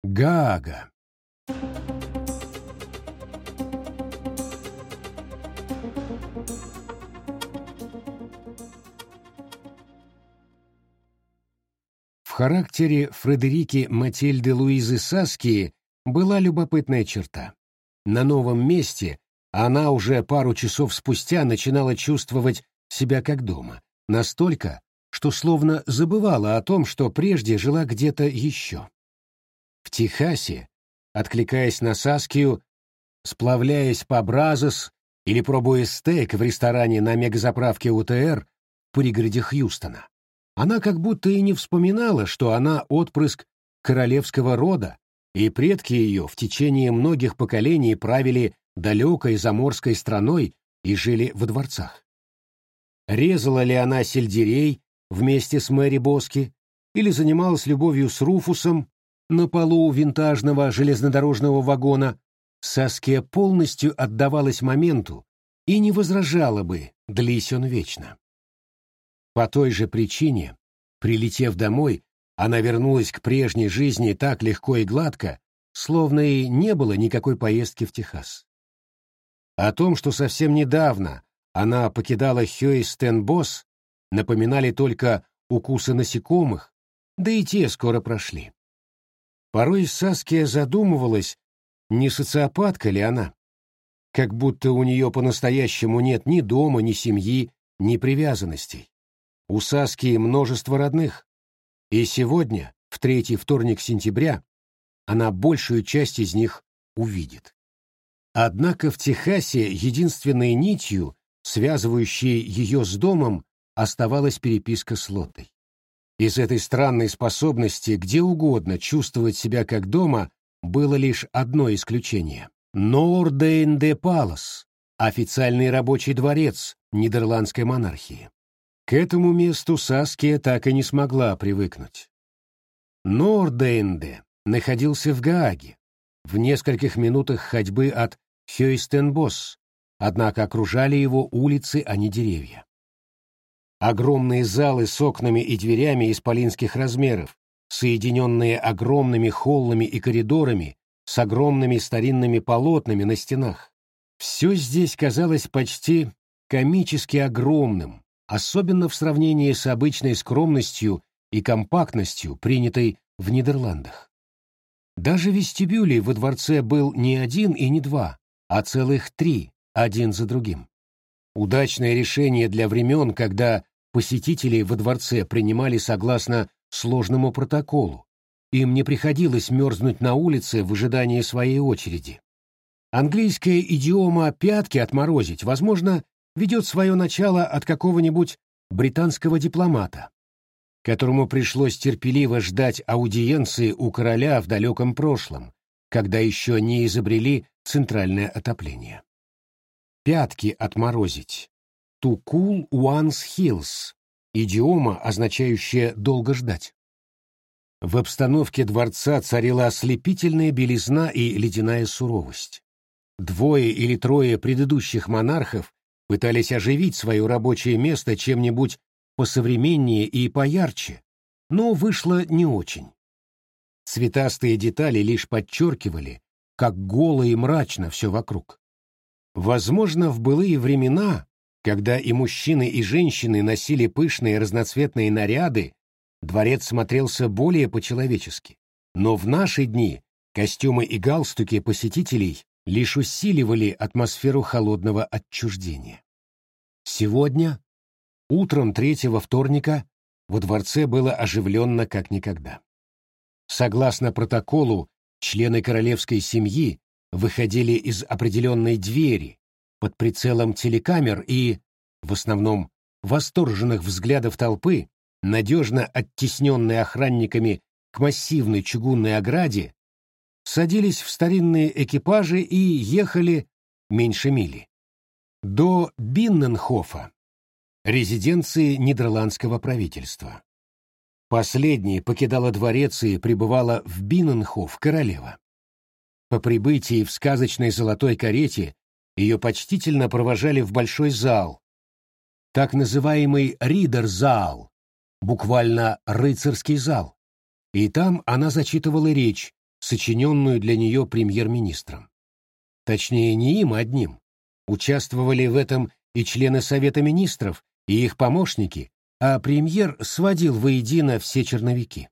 Гаага. В характере Фредерики Матильды Луизы Саскии была любопытная черта. На новом месте она уже пару часов спустя начинала чувствовать себя как дома, настолько, что словно забывала о том, что прежде жила где-то еще. В Техасе, откликаясь на Саскию, сплавляясь по Бразос или пробуя стейк в ресторане на мегазаправке УТР в пригороде Хьюстона, она как будто и не вспоминала, что она отпрыск королевского рода, и предки ее в течение многих поколений правили далекой заморской страной и жили во дворцах. Резала ли она сельдерей вместе с Мэри Боски или занималась любовью с Руфусом на полу винтажного железнодорожного вагона, Саския полностью отдавалась моменту и не возражала бы, длись он вечно. По той же причине, прилетев домой, она вернулась к прежней жизни так легко и гладко, словно и не было никакой поездки в Техас. О том, что совсем недавно она покидала Хьюстон-Босс, напоминали только укусы насекомых, да и те скоро прошли. Порой Саския задумывалась, не социопатка ли она, как будто у нее по-настоящему нет ни дома, ни семьи, ни привязанностей. У Саскии множество родных, и сегодня, в третий вторник сентября, она большую часть из них увидит. Однако в Техасе единственной нитью, связывающей ее с домом, оставалась переписка с Лоттой. Из этой странной способности где угодно чувствовать себя как дома было лишь одно исключение — Ноордейн-де-Палас, официальный рабочий дворец нидерландской монархии. К этому месту Саския так и не смогла привыкнуть. Ноордейнде находился в Гааге, в нескольких минутах ходьбы от Хьюстон-Босс, однако окружали его улицы, а не деревья. Огромные залы с окнами и дверями исполинских размеров, соединенные огромными холлами и коридорами с огромными старинными полотнами на стенах. Все здесь казалось почти комически огромным, особенно в сравнении с обычной скромностью и компактностью, принятой в Нидерландах. Даже вестибюлей во дворце был не один и не два, а целых три, один за другим. Удачное решение для времен, когда посетителей во дворце принимали согласно сложному протоколу. Им не приходилось мерзнуть на улице в ожидании своей очереди. Английская идиома «пятки отморозить», возможно, ведет свое начало от какого-нибудь британского дипломата, которому пришлось терпеливо ждать аудиенции у короля в далеком прошлом, когда еще не изобрели центральное отопление. «Пятки отморозить» — «to cool one's heels» — идиома, означающая «долго ждать». В обстановке дворца царила ослепительная белизна и ледяная суровость. Двое или трое предыдущих монархов пытались оживить свое рабочее место чем-нибудь посовременнее и поярче, но вышло не очень. Цветастые детали лишь подчеркивали, как голо и мрачно все вокруг. Возможно, в былые времена, когда и мужчины, и женщины носили пышные разноцветные наряды, дворец смотрелся более по-человечески. Но в наши дни костюмы и галстуки посетителей лишь усиливали атмосферу холодного отчуждения. Сегодня, утром третьего вторника, во дворце было оживленно как никогда. Согласно протоколу, члены королевской семьи выходили из определенной двери под прицелом телекамер и, в основном, восторженных взглядов толпы, надежно оттесненные охранниками к массивной чугунной ограде, садились в старинные экипажи и ехали меньше мили до Бинненхофа, резиденции нидерландского правительства. Последней покидала дворец и прибывала в Бинненхоф королева. По прибытии в сказочной золотой карете ее почтительно провожали в большой зал, так называемый Ридерзаал, буквально рыцарский зал, и там она зачитывала речь, сочиненную для нее премьер-министром. Точнее, не им одним. Участвовали в этом и члены Совета министров, и их помощники, а премьер сводил воедино все черновики.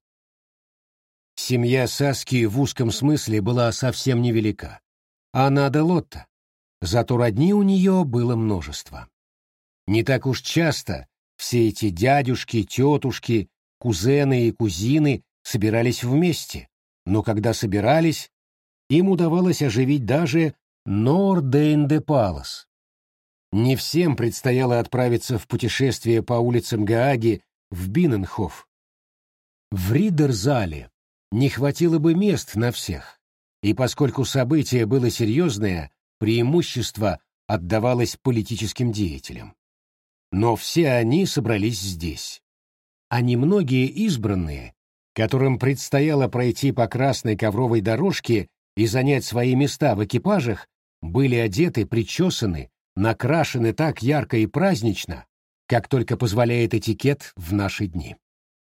Семья Саски в узком смысле была совсем невелика. Она де Лотта, зато родни у нее было множество. Не так уж часто все эти дядюшки, тетушки, кузены и кузины собирались вместе, но когда собирались, им удавалось оживить даже Нордейн-де-Палас. Не всем предстояло отправиться в путешествие по улицам Гааги в Бинненхоф. В Риддерзале не хватило бы мест на всех, и поскольку событие было серьезное, преимущество отдавалось политическим деятелям. Но все они собрались здесь. А немногие избранные, которым предстояло пройти по красной ковровой дорожке и занять свои места в экипажах, были одеты, причесаны, накрашены так ярко и празднично, как только позволяет этикет в наши дни.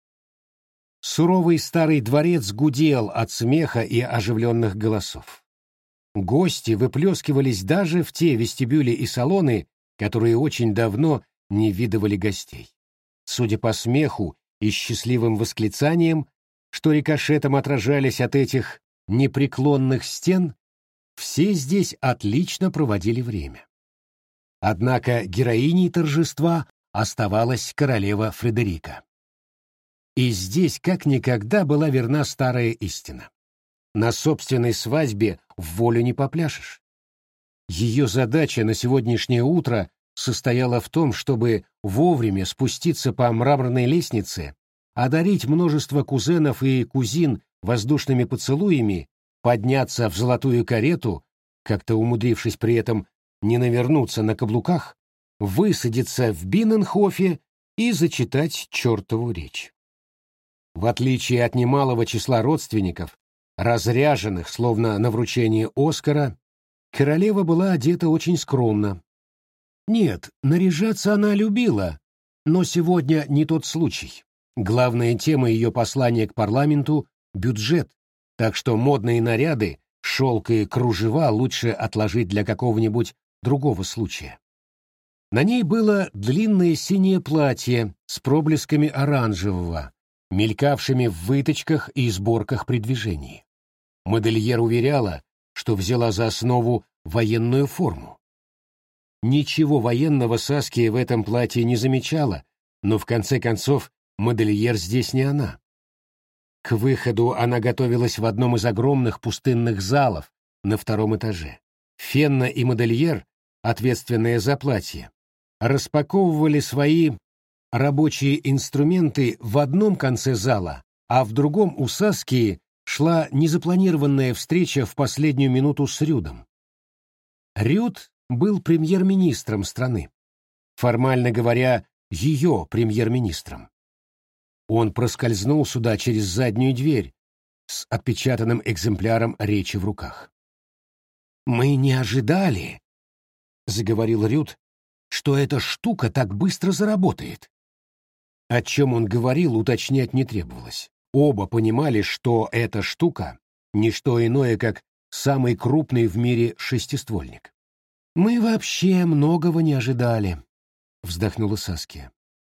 Суровый старый дворец гудел от смеха и оживленных голосов. Гости выплескивались даже в те вестибюли и салоны, которые очень давно не видывали гостей. Судя по смеху и счастливым восклицаниям, что рикошетом отражались от этих непреклонных стен, все здесь отлично проводили время. Однако героиней торжества оставалась королева Фредерика. И здесь как никогда была верна старая истина. На собственной свадьбе в волю не попляшешь. Ее задача на сегодняшнее утро состояла в том, чтобы вовремя спуститься по мраморной лестнице, одарить множество кузенов и кузин воздушными поцелуями, подняться в золотую карету, как-то умудрившись при этом не навернуться на каблуках, высадиться в Бинненхофе и зачитать чертову речь. В отличие от немалого числа родственников, разряженных, словно на вручение Оскара, королева была одета очень скромно. Нет, наряжаться она любила, но сегодня не тот случай. Главная тема ее послания к парламенту — бюджет, так что модные наряды, шелк и кружева лучше отложить для какого-нибудь другого случая. На ней было длинное синее платье с проблесками оранжевого, мелькавшими в выточках и сборках при движении. Модельер уверяла, что взяла за основу военную форму. Ничего военного Саския в этом платье не замечала, но в конце концов модельер здесь не она. К выходу она готовилась в одном из огромных пустынных залов на втором этаже. Фенна и модельер, ответственные за платье, распаковывали свои рабочие инструменты в одном конце зала, а в другом у Саскии шла незапланированная встреча в последнюю минуту с Рюдом. Рюд был премьер-министром страны. Формально говоря, ее премьер-министром. Он проскользнул сюда через заднюю дверь с отпечатанным экземпляром речи в руках. «Мы не ожидали», — заговорил Рюд, — «что эта штука так быстро заработает». О чем он говорил, уточнять не требовалось. Оба понимали, что эта штука — не что иное, как самый крупный в мире шестиствольник. «Мы вообще многого не ожидали», — вздохнула Саския.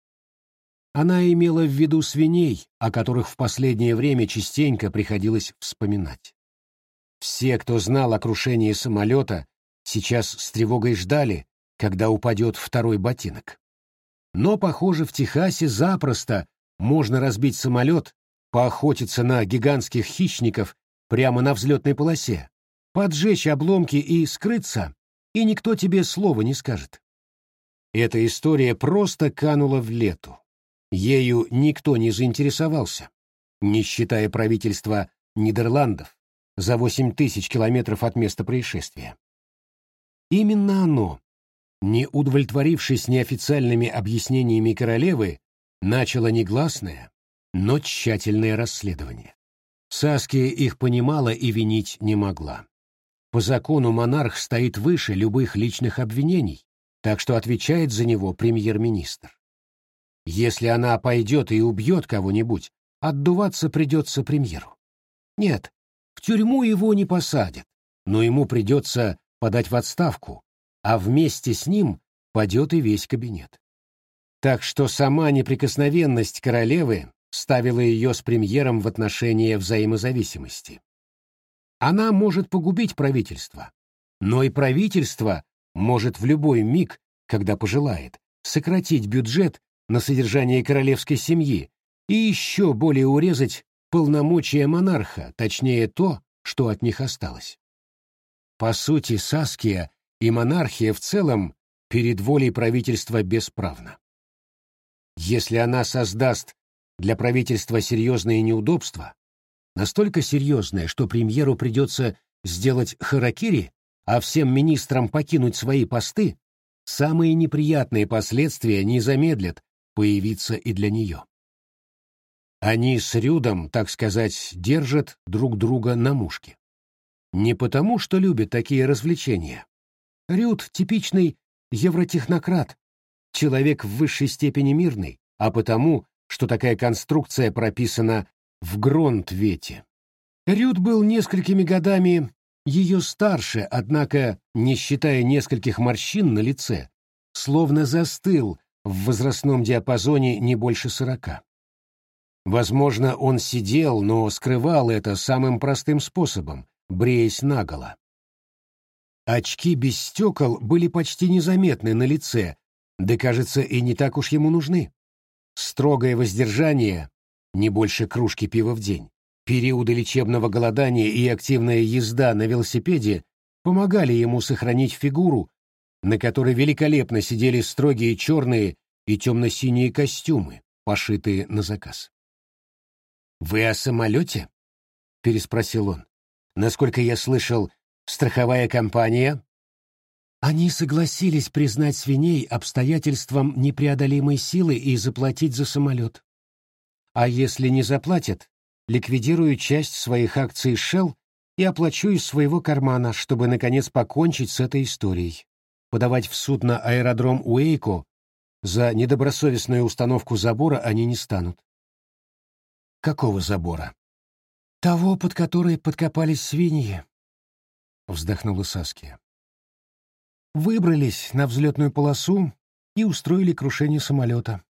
Она имела в виду свиней, о которых в последнее время частенько приходилось вспоминать. Все, кто знал о крушении самолета, сейчас с тревогой ждали, когда упадет второй ботинок. Но, похоже, в Техасе запросто можно разбить самолет, поохотиться на гигантских хищников прямо на взлетной полосе, поджечь обломки и скрыться, и никто тебе слова не скажет. Эта история просто канула в лету. Ею никто не заинтересовался, не считая правительства Нидерландов за 8000 километров от места происшествия. Именно оно, не удовлетворившись неофициальными объяснениями королевы, начало негласное, но тщательное расследование. Саския их понимала и винить не могла. По закону монарх стоит выше любых личных обвинений, так что отвечает за него премьер-министр. Если она пойдет и убьет кого-нибудь, отдуваться придется премьеру. Нет, в тюрьму его не посадят, но ему придется подать в отставку, а вместе с ним падет и весь кабинет. Так что сама неприкосновенность королевы ставила ее с премьером в отношения взаимозависимости. Она может погубить правительство, но и правительство может в любой миг, когда пожелает, сократить бюджет на содержание королевской семьи и еще более урезать полномочия монарха, точнее то, что от них осталось. По сути, Саския и монархия в целом перед волей правительства бесправна. Если она создаст для правительства серьезные неудобства, настолько серьезные, что премьеру придется сделать харакири, а всем министрам покинуть свои посты, самые неприятные последствия не замедлят появиться и для нее. Они с Рюдом, так сказать, держат друг друга на мушке. Не потому, что любят такие развлечения. Рюд — типичный евротехнократ, человек в высшей степени мирный, а потому, что такая конструкция прописана в Гронтвете. Рюд был несколькими годами ее старше, однако, не считая нескольких морщин на лице, словно застыл в возрастном диапазоне не больше 40. Возможно, он сидел, но скрывал это самым простым способом, бреясь наголо. Очки без стекол были почти незаметны на лице, да, кажется, и не так уж ему нужны. Строгое воздержание, не больше кружки пива в день, периоды лечебного голодания и активная езда на велосипеде помогали ему сохранить фигуру, на которой великолепно сидели строгие черные и темно-синие костюмы, пошитые на заказ. «Вы о самолете?» — переспросил он. «Насколько я слышал, страховая компания...» Они согласились признать свиней обстоятельством непреодолимой силы и заплатить за самолет. А если не заплатят, ликвидирую часть своих акций Shell и оплачу из своего кармана, чтобы, наконец, покончить с этой историей. Подавать в суд на аэродром Уэйко за недобросовестную установку забора они не станут. Какого забора? Того, под который подкопались свиньи, вздохнула Саския. Выбрались на взлетную полосу и устроили крушение самолета.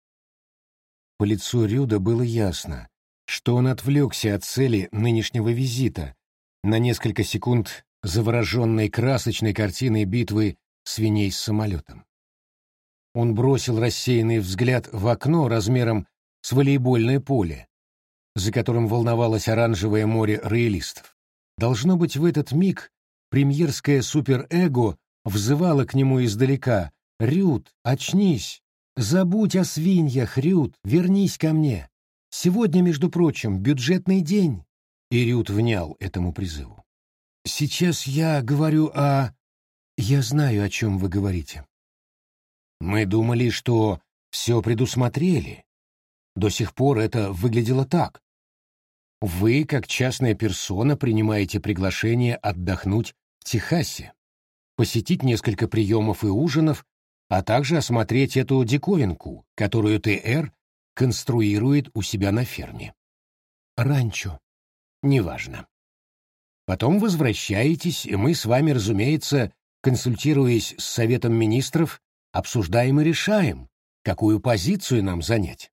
По лицу Рюда было ясно, что он отвлекся от цели нынешнего визита, на несколько секунд завороженной красочной картиной битвы свиней с самолетом. Он бросил рассеянный взгляд в окно размером с волейбольное поле, за которым волновалось оранжевое море роялистов. Должно быть, в этот миг премьерское суперэго взывало к нему издалека: «Рюд, очнись! Забудь о свиньях, Рюд, вернись ко мне! Сегодня, между прочим, бюджетный день!» И Рюд внял этому призыву. «Сейчас я говорю о... Я знаю, о чем вы говорите. Мы думали, что все предусмотрели. До сих пор это выглядело так. Вы, как частная персона, принимаете приглашение отдохнуть в Техасе, посетить несколько приемов и ужинов, а также осмотреть эту диковинку, которую ТР конструирует у себя на ферме. Ранчо. Неважно. Потом возвращаетесь, и мы с вами, разумеется, консультируясь с Советом министров, обсуждаем и решаем, какую позицию нам занять.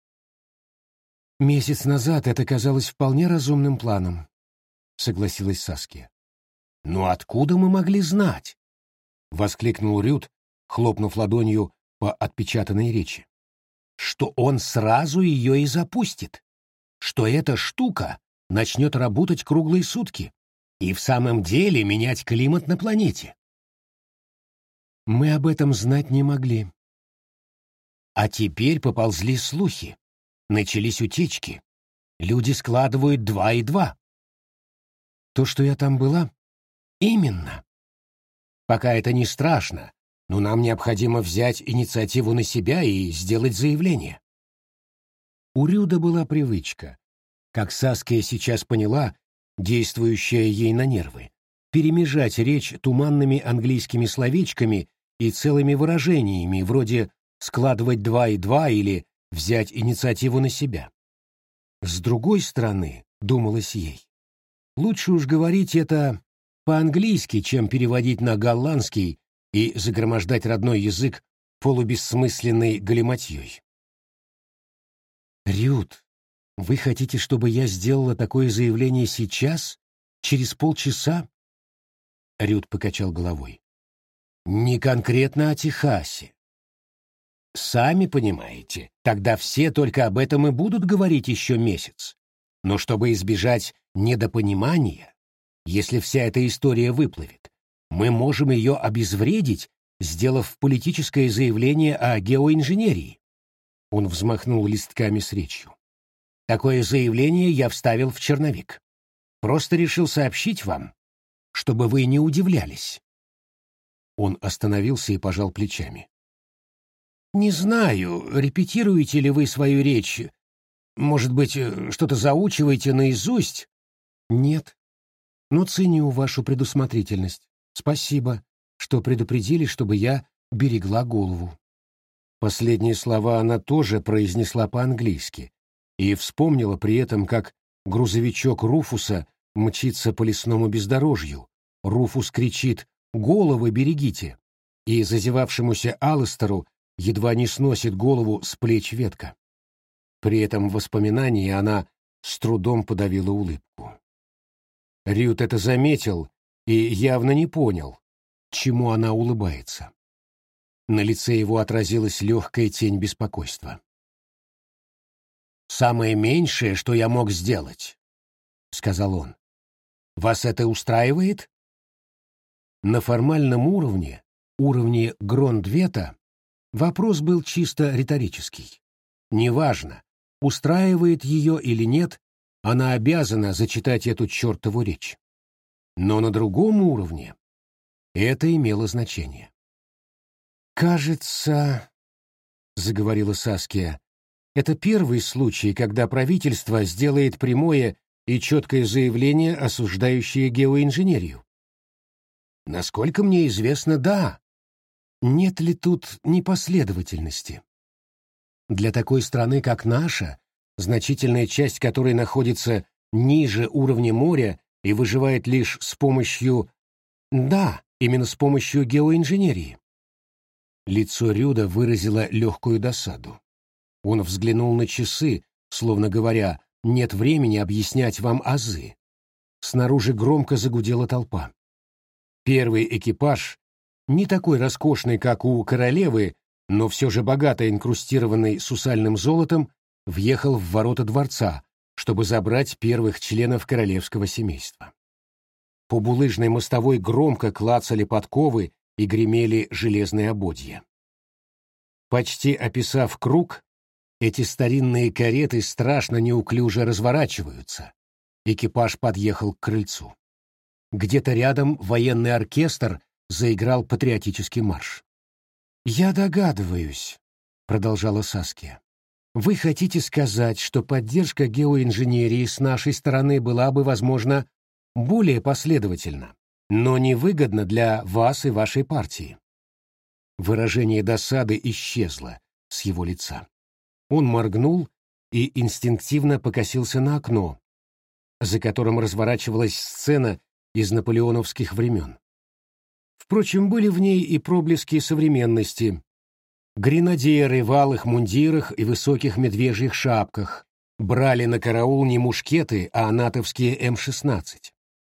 Месяц назад это казалось вполне разумным планом, согласилась Саския. «Но откуда мы могли знать?» — воскликнул Рюд, хлопнув ладонью по отпечатанной речи. «Что он сразу ее и запустит, что эта штука начнет работать круглые сутки и в самом деле менять климат на планете». Мы об этом знать не могли. А теперь поползли слухи, начались утечки. Люди складывают 2 и 2. То, что я там была? Именно. Пока это не страшно, но нам необходимо взять инициативу на себя и сделать заявление. У Рюда была привычка, как Саския сейчас поняла, действующая ей на нервы, перемежать речь туманными английскими словечками и целыми выражениями, вроде «складывать 2 и 2» или «взять инициативу на себя». С другой стороны, думалось ей, Лучше уж говорить это по-английски, чем переводить на голландский и загромождать родной язык полубессмысленной галиматьей. «Рют, вы хотите, чтобы я сделала такое заявление сейчас, через полчаса?» Рют покачал головой. «Не конкретно о Техасе. Сами понимаете, тогда все только об этом и будут говорить еще месяц. Но чтобы избежать недопонимания, если вся эта история выплывет, мы можем ее обезвредить, сделав политическое заявление о геоинженерии». Он взмахнул листками с речью. «Такое заявление я вставил в черновик. Просто решил сообщить вам, чтобы вы не удивлялись». Он остановился и пожал плечами. «Не знаю, репетируете ли вы свою речь. Может быть, что-то заучиваете наизусть?» «Нет. Но ценю вашу предусмотрительность. Спасибо, что предупредили, чтобы я берегла голову». Последние слова она тоже произнесла по-английски и вспомнила при этом, как грузовичок Руфуса мчится по лесному бездорожью. Руфус кричит «Головы берегите!» и зазевавшемуся Алластеру едва не сносит голову с плеч ветка. При этом в воспоминании она с трудом подавила улыбку. Рют это заметил и явно не понял, чему она улыбается. На лице его отразилась легкая тень беспокойства. «Самое меньшее, что я мог сделать», — сказал он. «Вас это устраивает?» На формальном уровне, уровне Грондвета, вопрос был чисто риторический. Неважно, устраивает ее или нет, она обязана зачитать эту чертову речь. Но на другом уровне это имело значение. «Кажется, — заговорила Саския, — это первый случай, когда правительство сделает прямое и четкое заявление, осуждающее геоинженерию». «Насколько мне известно, да. Нет ли тут непоследовательности? Для такой страны, как наша, значительная часть которой находится ниже уровня моря и выживает лишь с помощью... Да, именно с помощью геоинженерии». Лицо Рюда выразило легкую досаду. Он взглянул на часы, словно говоря, «Нет времени объяснять вам азы». Снаружи громко загудела толпа. Первый экипаж, не такой роскошный, как у королевы, но все же богато инкрустированный сусальным золотом, въехал в ворота дворца, чтобы забрать первых членов королевского семейства. По булыжной мостовой громко клацали подковы и гремели железные ободья. Почти описав круг, эти старинные кареты страшно неуклюже разворачиваются. Экипаж подъехал к крыльцу. Где-то рядом военный оркестр заиграл патриотический марш. «Я догадываюсь», — продолжала Саския. «Вы хотите сказать, что поддержка геоинженерии с нашей стороны была бы, возможно, более последовательна, но невыгодна для вас и вашей партии?» Выражение досады исчезло с его лица. Он моргнул и инстинктивно покосился на окно, за которым разворачивалась сцена из наполеоновских времен. Впрочем, были в ней и проблески современности. Гренадеры в алых мундирах и высоких медвежьих шапках брали на караул не мушкеты, а натовские М-16.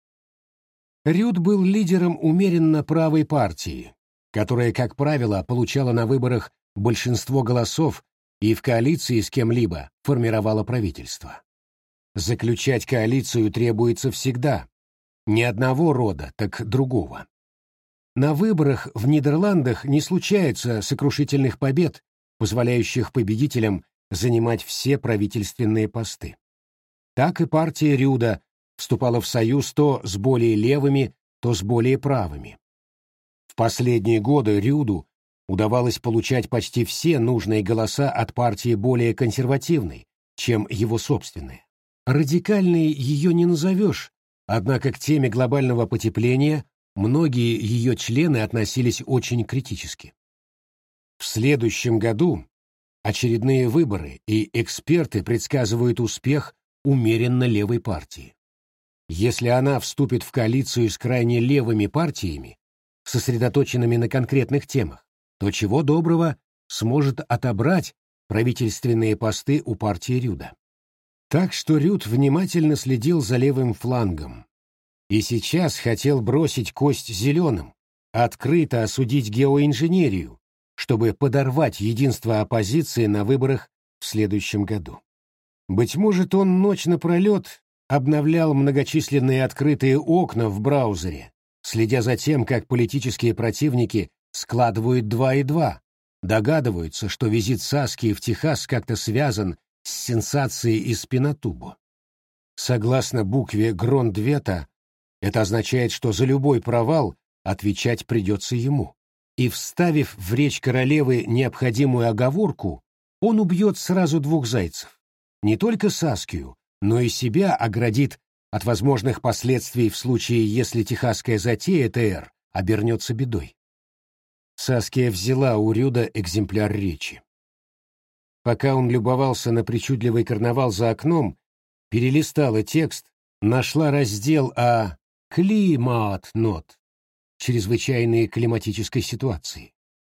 Рюд был лидером умеренно правой партии, которая, как правило, получала на выборах большинство голосов и в коалиции с кем-либо формировала правительство. Заключать коалицию требуется всегда. Не одного рода, так другого. На выборах в Нидерландах не случается сокрушительных побед, позволяющих победителям занимать все правительственные посты. Так и партия Рюда вступала в союз то с более левыми, то с более правыми. В последние годы Рюду удавалось получать почти все нужные голоса от партии более консервативной, чем его собственные. Радикальной ее не назовешь, однако к теме глобального потепления многие ее члены относились очень критически. В следующем году очередные выборы, и эксперты предсказывают успех умеренно левой партии. Если она вступит в коалицию с крайне левыми партиями, сосредоточенными на конкретных темах, то чего доброго сможет отобрать правительственные посты у партии Рюда. Так что Рюд внимательно следил за левым флангом и сейчас хотел бросить кость зеленым, открыто осудить геоинженерию, чтобы подорвать единство оппозиции на выборах в следующем году. Быть может, он ночь напролет обновлял многочисленные открытые окна в браузере, следя за тем, как политические противники складывают 2 и 2, догадываются, что визит Саски в Техас как-то связан с сенсацией из Пинатубо. Согласно букве Грондвета, это означает, что за любой провал отвечать придется ему. И, вставив в речь королевы необходимую оговорку, он убьет сразу 2 зайцев. Не только Саскию, но и себя оградит от возможных последствий в случае, если техасская затея ТР обернется бедой. Саския взяла у Рюда экземпляр речи. Пока он любовался на причудливый карнавал за окном, перелистала текст, нашла раздел о «климат-нот» — чрезвычайной климатической ситуации.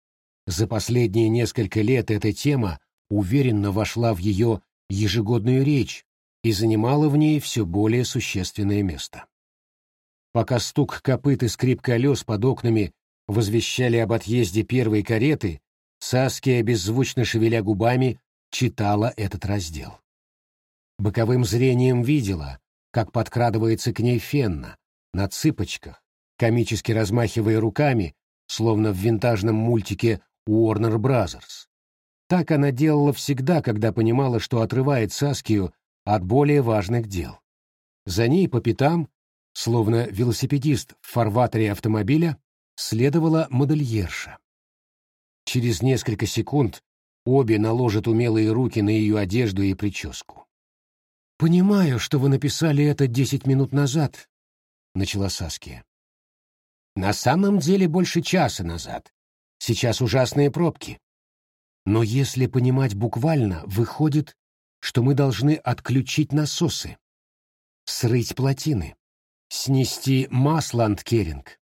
За последние несколько лет эта тема уверенно вошла в ее ежегодную речь и занимала в ней все более существенное место. Пока стук копыт и скрип колес под окнами возвещали об отъезде первой кареты, Саския, беззвучно шевеля губами, читала этот раздел. Боковым зрением видела, как подкрадывается к ней Фенна, на цыпочках, комически размахивая руками, словно в винтажном мультике Warner Brothers. Так она делала всегда, когда понимала, что отрывает Саскию от более важных дел. За ней по пятам, словно велосипедист в фарватере автомобиля, следовала модельерша. Через несколько секунд обе наложат умелые руки на ее одежду и прическу. «Понимаю, что вы написали это 10 минут назад», — начала Саския. «На самом деле больше часа назад. Сейчас ужасные пробки. Но если понимать буквально, выходит, что мы должны отключить насосы, срыть плотины, снести Масланд-Керинг.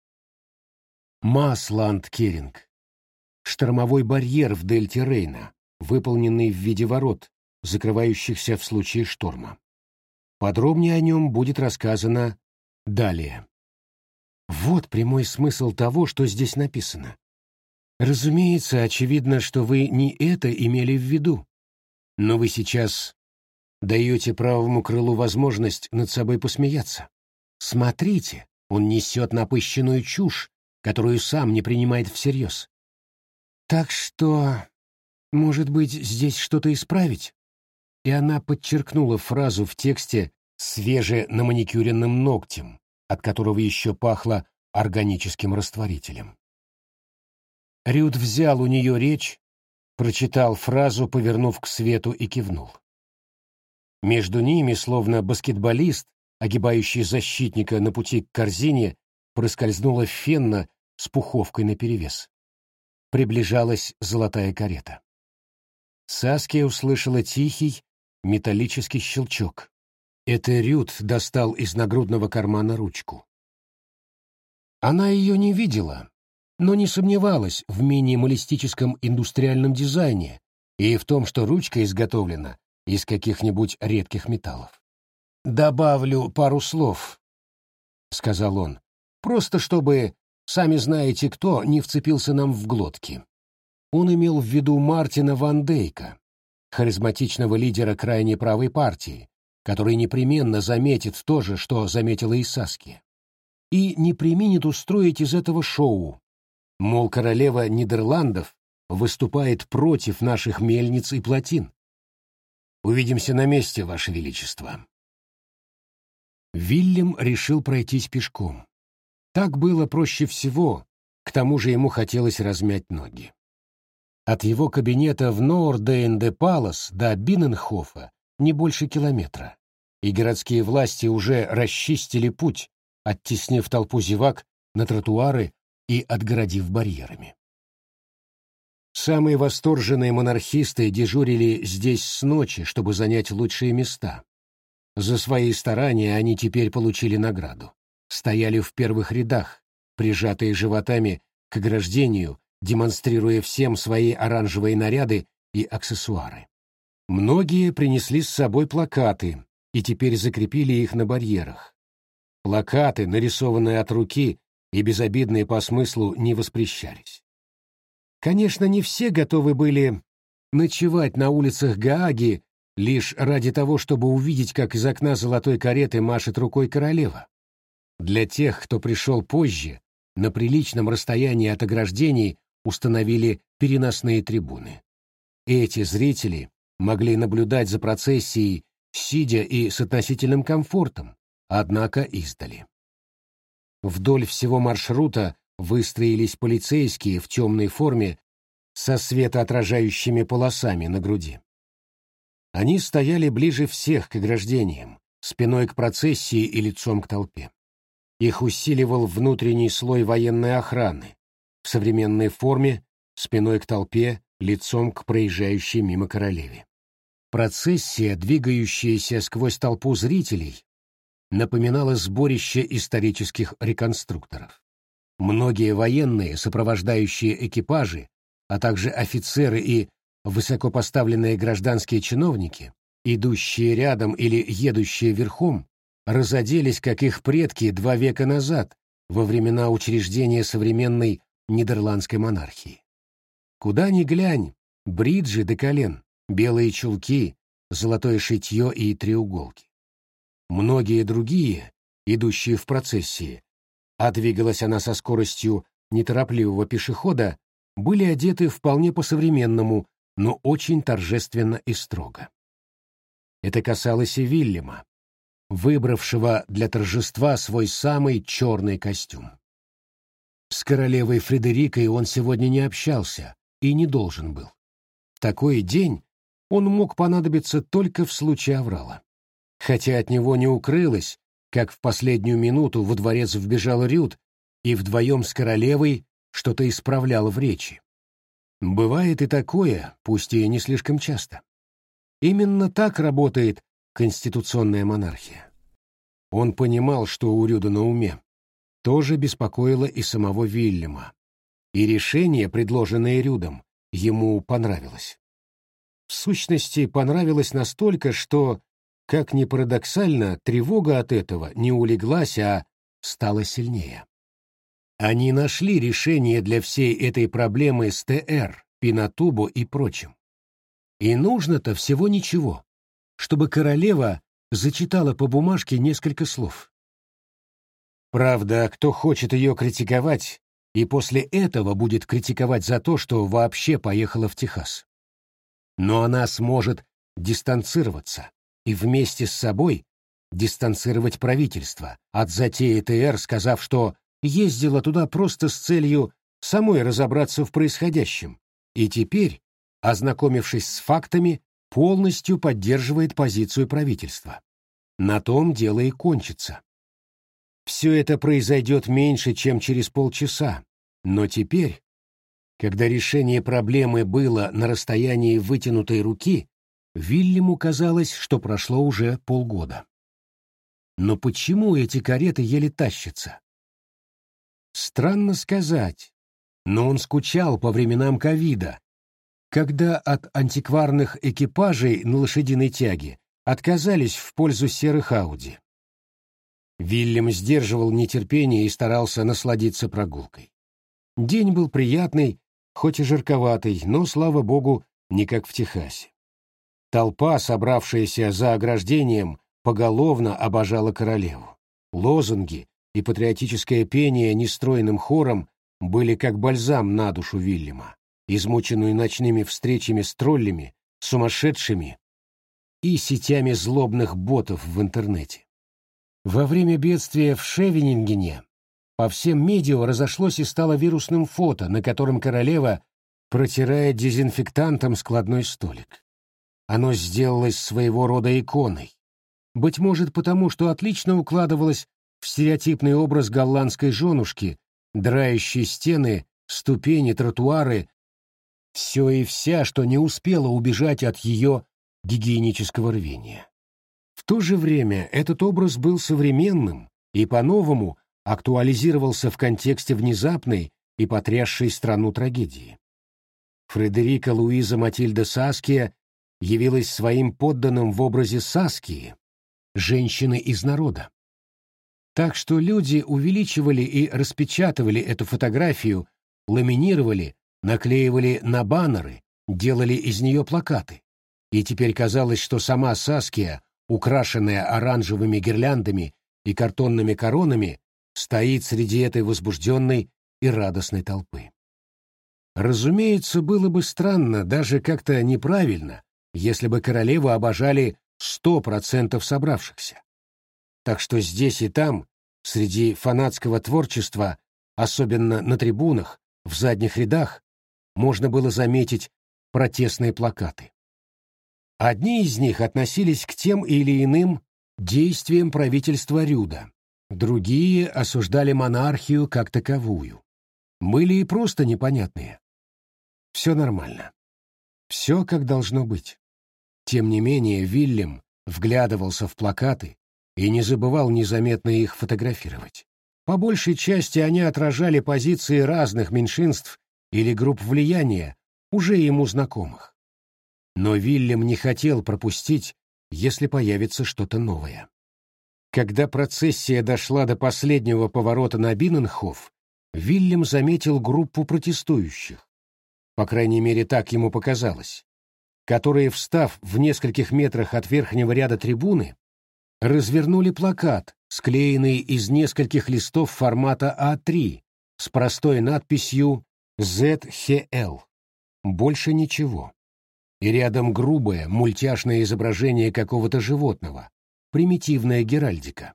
Масланд-Керинг — штормовой барьер в дельте Рейна, выполненный в виде ворот, закрывающихся в случае шторма. Подробнее о нем будет рассказано далее. Вот прямой смысл того, что здесь написано. Разумеется, очевидно, что вы не это имели в виду, но вы сейчас даете правому крылу возможность над собой посмеяться. Смотрите, он несет напыщенную чушь, которую сам не принимает всерьез. Так что, может быть, здесь что-то исправить? И она подчеркнула фразу в тексте свеженаманикюренным ногтем, от которого еще пахло органическим растворителем. Рюд взял у нее речь, прочитал фразу, повернув к свету, и кивнул. Между ними, словно баскетболист, огибающий защитника на пути к корзине, проскользнула Фенна с пуховкой наперевес. Приближалась золотая карета. Саския услышала тихий металлический щелчок. Это Рюд достал из нагрудного кармана ручку. Она ее не видела, но не сомневалась в минималистическом индустриальном дизайне и в том, что ручка изготовлена из каких-нибудь редких металлов. «Добавлю пару слов», — сказал он, — «просто чтобы, сами знаете кто, не вцепился нам в глотки». Он имел в виду Мартина Ван Дейка, харизматичного лидера крайней правой партии, который непременно заметит то же, что заметила и Саския, и не преминет устроить из этого шоу. Мол, королева Нидерландов выступает против наших мельниц и плотин. Увидимся на месте, Ваше Величество. Вильям решил пройтись пешком. Так было проще всего, к тому же ему хотелось размять ноги. От его кабинета в Нордейн-де-Палас до Бинненхофа не больше километра, и городские власти уже расчистили путь, оттеснив толпу зевак на тротуары и отгородив барьерами. Самые восторженные монархисты дежурили здесь с ночи, чтобы занять лучшие места. За свои старания они теперь получили награду. Стояли в первых рядах, прижатые животами к ограждению, демонстрируя всем свои оранжевые наряды и аксессуары. Многие принесли с собой плакаты и теперь закрепили их на барьерах. Плакаты, нарисованные от руки и безобидные по смыслу, не воспрещались. Конечно, не все готовы были ночевать на улицах Гааги лишь ради того, чтобы увидеть, как из окна золотой кареты машет рукой королева. Для тех, кто пришел позже, на приличном расстоянии от ограждений установили переносные трибуны. Эти зрители могли наблюдать за процессией, сидя и с относительным комфортом, однако издали. Вдоль всего маршрута выстроились полицейские в темной форме со светоотражающими полосами на груди. Они стояли ближе всех к ограждениям, спиной к процессии и лицом к толпе. Их усиливал внутренний слой военной охраны, в современной форме, спиной к толпе, лицом к проезжающей мимо королеве. Процессия, двигающаяся сквозь толпу зрителей, напоминала сборище исторических реконструкторов. Многие военные, сопровождающие экипажи, а также офицеры и высокопоставленные гражданские чиновники, идущие рядом или едущие верхом, разоделись, как их предки 2 века назад, во времена учреждения современной нидерландской монархии. Куда ни глянь, бриджи до колен, белые чулки, золотое шитье и треуголки. Многие другие, идущие в процессии, а двигалась она со скоростью неторопливого пешехода, были одеты вполне по-современному, но очень торжественно и строго. Это касалось и Вильяма, выбравшего для торжества свой самый черный костюм. С королевой Фредерикой он сегодня не общался и не должен был. В такой день он мог понадобиться только в случае аврала. Хотя от него не укрылось, как в последнюю минуту во дворец вбежал Рют и вдвоем с королевой что-то исправлял в речи. Бывает и такое, пусть и не слишком часто. Именно так работает конституционная монархия. Он понимал, что у Рюда на уме. Тоже беспокоило и самого Вильяма. И решение, предложенное Рюдом, ему понравилось. В сущности, понравилось настолько, что, как ни парадоксально, тревога от этого не улеглась, а стала сильнее. Они нашли решение для всей этой проблемы с ТР, Пинатубо и прочим. И нужно-то всего ничего, чтобы королева зачитала по бумажке несколько слов. Правда, кто хочет ее критиковать, и после этого будет критиковать за то, что вообще поехала в Техас. Но она сможет дистанцироваться и вместе с собой дистанцировать правительство от затеи ТР, сказав, что ездила туда просто с целью самой разобраться в происходящем, и теперь, ознакомившись с фактами, полностью поддерживает позицию правительства. На том дело и кончится. Все это произойдет меньше, чем через полчаса, но теперь, когда решение проблемы было на расстоянии вытянутой руки, Вильяму казалось, что прошло уже полгода. Но почему эти кареты еле тащатся? Странно сказать, но он скучал по временам ковида, когда от антикварных экипажей на лошадиной тяге отказались в пользу серых Ауди. Вильям сдерживал нетерпение и старался насладиться прогулкой. День был приятный, хоть и жарковатый, но, слава богу, не как в Техасе. Толпа, собравшаяся за ограждением, поголовно обожала королеву. Лозунги и патриотическое пение нестройным хором были как бальзам на душу Вильяма, измученную ночными встречами с троллями, сумасшедшими и сетями злобных ботов в интернете. Во время бедствия в Шевенингене по всем медиа разошлось и стало вирусным фото, на котором королева протирает дезинфектантом складной столик. Оно сделалось своего рода иконой. Быть может, потому что отлично укладывалось в стереотипный образ голландской женушки, драющей стены, ступени, тротуары, все и вся, что не успела убежать от ее гигиенического рвения. В то же время этот образ был современным и по-новому актуализировался в контексте внезапной и потрясшей страну трагедии. Фредерика Луиза Матильда Саския явилась своим подданным в образе Саскии, женщины из народа. Так что люди увеличивали и распечатывали эту фотографию, ламинировали, наклеивали на баннеры, делали из нее плакаты. И теперь казалось, что сама Саския, украшенная оранжевыми гирляндами и картонными коронами, стоит среди этой возбужденной и радостной толпы. Разумеется, было бы странно, даже как-то неправильно, если бы королеву обожали 100% собравшихся. Так что здесь и там, среди фанатского творчества, особенно на трибунах, в задних рядах, можно было заметить протестные плакаты. Одни из них относились к тем или иным действиям правительства Рюда, другие осуждали монархию как таковую. Были и просто непонятные. Все нормально. Все как должно быть. Тем не менее, Вильям вглядывался в плакаты и не забывал незаметно их фотографировать. По большей части они отражали позиции разных меньшинств или групп влияния, уже ему знакомых. Но Вильям не хотел пропустить, если появится что-то новое. Когда процессия дошла до последнего поворота на Бинненхоф, Вильям заметил группу протестующих, по крайней мере так ему показалось, которые, встав в нескольких метрах от верхнего ряда трибуны, развернули плакат, склеенный из нескольких листов формата А3 с простой надписью «ZHL». Больше ничего. И рядом грубое, мультяшное изображение какого-то животного, примитивная геральдика.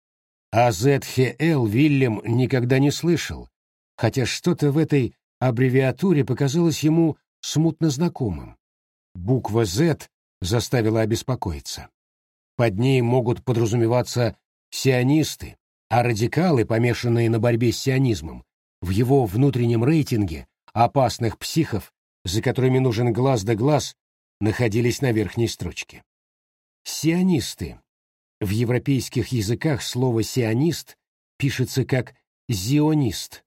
О ZHL Вильям никогда не слышал, хотя что-то в этой аббревиатуре показалось ему смутно знакомым. Буква Z заставила обеспокоиться. Под ней могут подразумеваться сионисты, а радикалы, помешанные на борьбе с сионизмом, в его внутреннем рейтинге опасных психов, за которыми нужен глаз да глаз, находились на верхней строчке. Сионисты. В европейских языках слово «сионист» пишется как «зионист».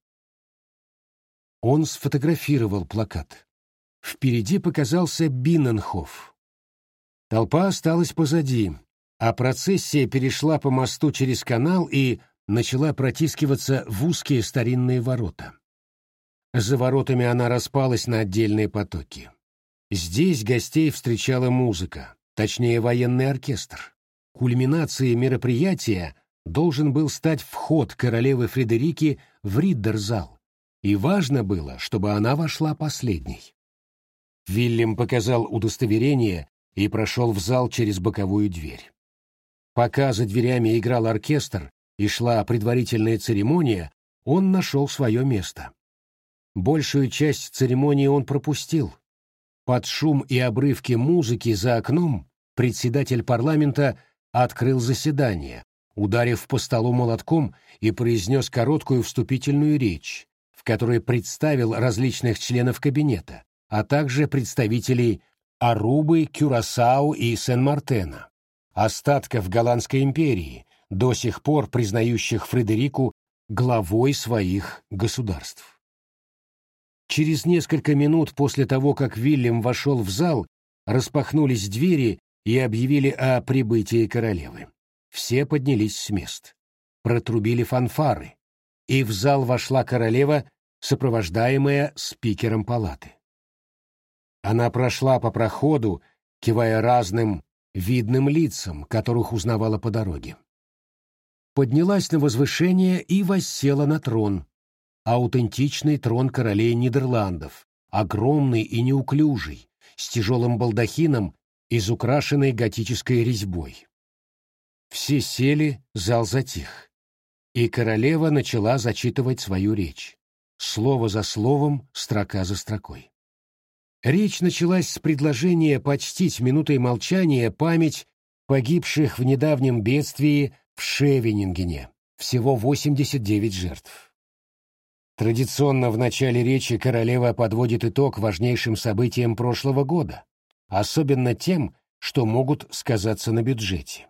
Он сфотографировал плакат. Впереди показался Бинненхоф. Толпа осталась позади, а процессия перешла по мосту через канал и начала протискиваться в узкие старинные ворота. За воротами она распалась на отдельные потоки. Здесь гостей встречала музыка, точнее военный оркестр. Кульминацией мероприятия должен был стать вход королевы Фредерики в Риддер-зал, и важно было, чтобы она вошла последней. Вильям показал удостоверение и прошел в зал через боковую дверь. Пока за дверями играл оркестр и шла предварительная церемония, он нашел свое место. Большую часть церемонии он пропустил. Под шум и обрывки музыки за окном председатель парламента открыл заседание, ударив по столу молотком и произнес короткую вступительную речь, в которой представил различных членов кабинета, а также представителей Арубы, Кюрасау и Сен-Мартена, остатков Голландской империи, до сих пор признающих Фредерику главой своих государств. Через несколько минут после того, как Вильям вошел в зал, распахнулись двери и объявили о прибытии королевы. Все поднялись с мест. Протрубили фанфары, и в зал вошла королева, сопровождаемая спикером палаты. Она прошла по проходу, кивая разным видным лицам, которых узнавала по дороге. Поднялась на возвышение и воссела на трон. Аутентичный трон королей Нидерландов, огромный и неуклюжий, с тяжелым балдахином, изукрашенный готической резьбой. Все сели, зал затих, и королева начала зачитывать свою речь, слово за словом, строка за строкой. Речь началась с предложения почтить минутой молчания память погибших в недавнем бедствии в Шевенингене, всего 89 жертв. Традиционно в начале речи королева подводит итог важнейшим событиям прошлого года, особенно тем, что могут сказаться на бюджете.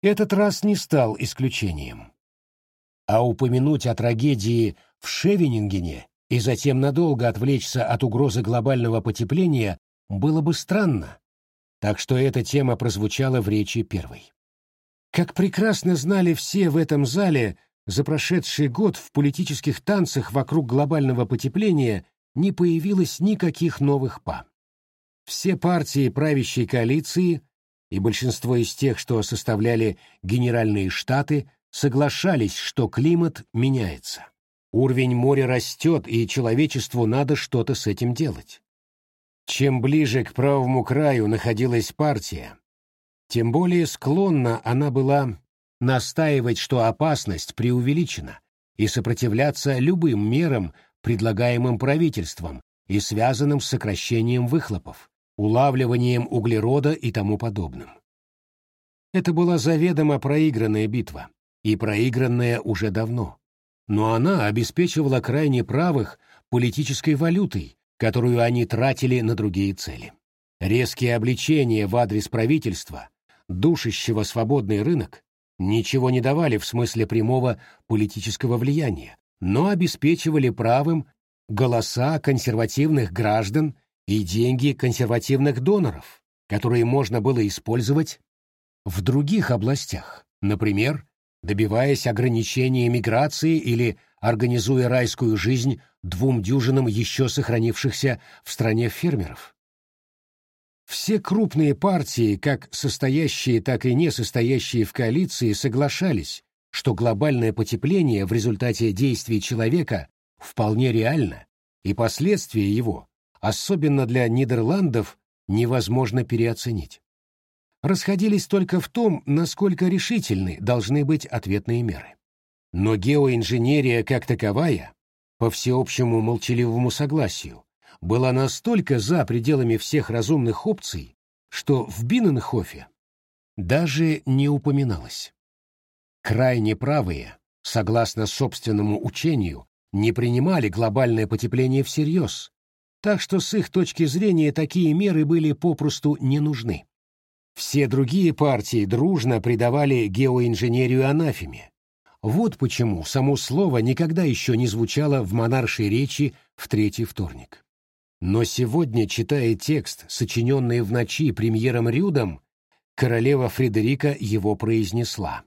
Этот раз не стал исключением. А упомянуть о трагедии в Шевенингене и затем надолго отвлечься от угрозы глобального потепления было бы странно, так что эта тема прозвучала в речи первой. Как прекрасно знали все в этом зале, за прошедший год в политических танцах вокруг глобального потепления не появилось никаких новых па. Все партии правящей коалиции и большинство из тех, что составляли Генеральные Штаты, соглашались, что климат меняется. Уровень моря растет, и человечеству надо что-то с этим делать. Чем ближе к правому краю находилась партия, тем более склонна она была настаивать, что опасность преувеличена, и сопротивляться любым мерам, предлагаемым правительством и связанным с сокращением выхлопов, улавливанием углерода и тому подобным. Это была заведомо проигранная битва, и проигранная уже давно, но она обеспечивала крайне правых политической валютой, которую они тратили на другие цели. Резкие обличения в адрес правительства, душащего свободный рынок, ничего не давали в смысле прямого политического влияния, но обеспечивали правым голоса консервативных граждан и деньги консервативных доноров, которые можно было использовать в других областях, например, добиваясь ограничения миграции или организуя райскую жизнь 2 дюжинам еще сохранившихся в стране фермеров. Все крупные партии, как состоящие, так и не состоящие в коалиции, соглашались, что глобальное потепление в результате действий человека вполне реально, и последствия его, особенно для Нидерландов, невозможно переоценить. Расходились только в том, насколько решительны должны быть ответные меры. Но геоинженерия как таковая, по всеобщему молчаливому согласию, была настолько за пределами всех разумных опций, что в Бинненхофе даже не упоминалось. Крайне правые, согласно собственному учению, не принимали глобальное потепление всерьез, так что с их точки зрения такие меры были попросту не нужны. Все другие партии дружно придавали геоинженерию анафеме. Вот почему само слово никогда еще не звучало в монаршей речи в третий вторник. Но сегодня, читая текст, сочиненный в ночи премьером Рюдом, королева Фредерика его произнесла.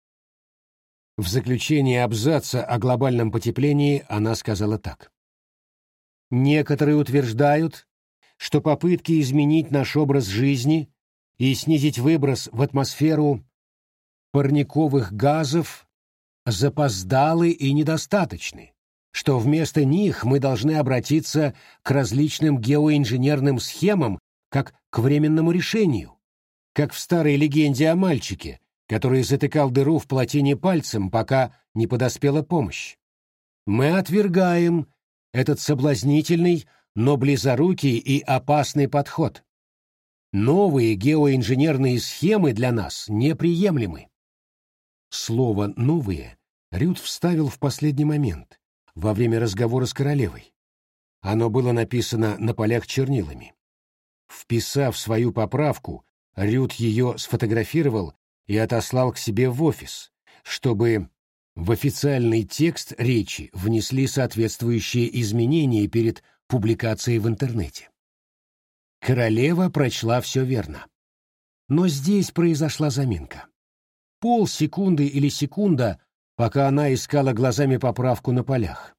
В заключение абзаца о глобальном потеплении она сказала так. «Некоторые утверждают, что попытки изменить наш образ жизни и снизить выброс в атмосферу парниковых газов запоздалы и недостаточны, что вместо них мы должны обратиться к различным геоинженерным схемам как к временному решению, как в старой легенде о мальчике, который затыкал дыру в плотине пальцем, пока не подоспела помощь. Мы отвергаем этот соблазнительный, но близорукий и опасный подход. Новые геоинженерные схемы для нас неприемлемы». Слово «новые» Рюд вставил в последний момент, во время разговора с королевой. Оно было написано на полях чернилами. Вписав свою поправку, Рюд ее сфотографировал и отослал к себе в офис, чтобы в официальный текст речи внесли соответствующие изменения перед публикацией в интернете. Королева прочла все верно. Но здесь произошла заминка. Полсекунды или секунда, пока она искала глазами поправку на полях.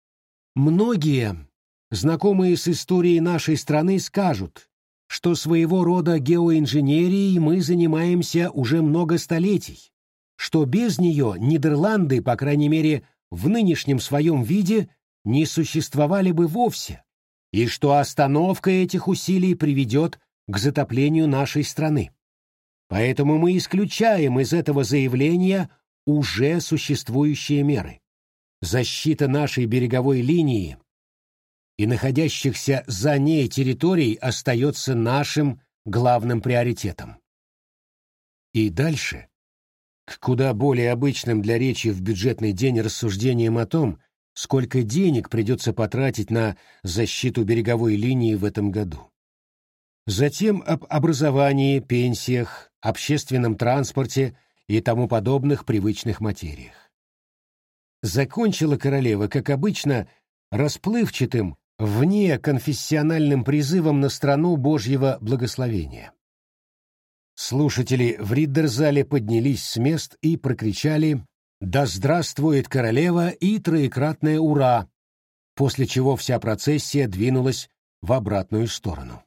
Многие, знакомые с историей нашей страны, скажут, что своего рода геоинженерией мы занимаемся уже много столетий, что без нее Нидерланды, по крайней мере, в нынешнем своем виде, не существовали бы вовсе, и что остановка этих усилий приведет к затоплению нашей страны. Поэтому мы исключаем из этого заявления уже существующие меры. Защита нашей береговой линии и находящихся за ней территорий остается нашим главным приоритетом. И дальше, к куда более обычным для речи в бюджетный день рассуждениям о том, сколько денег придется потратить на защиту береговой линии в этом году. Затем об образовании, пенсиях, общественном транспорте и тому подобных привычных материях. Закончила королева, как обычно, расплывчатым, внеконфессиональным призывом на страну Божьего благословения. Слушатели в Риддерзале поднялись с мест и прокричали «Да здравствует королева!» и троекратное «Ура!», после чего вся процессия двинулась в обратную сторону.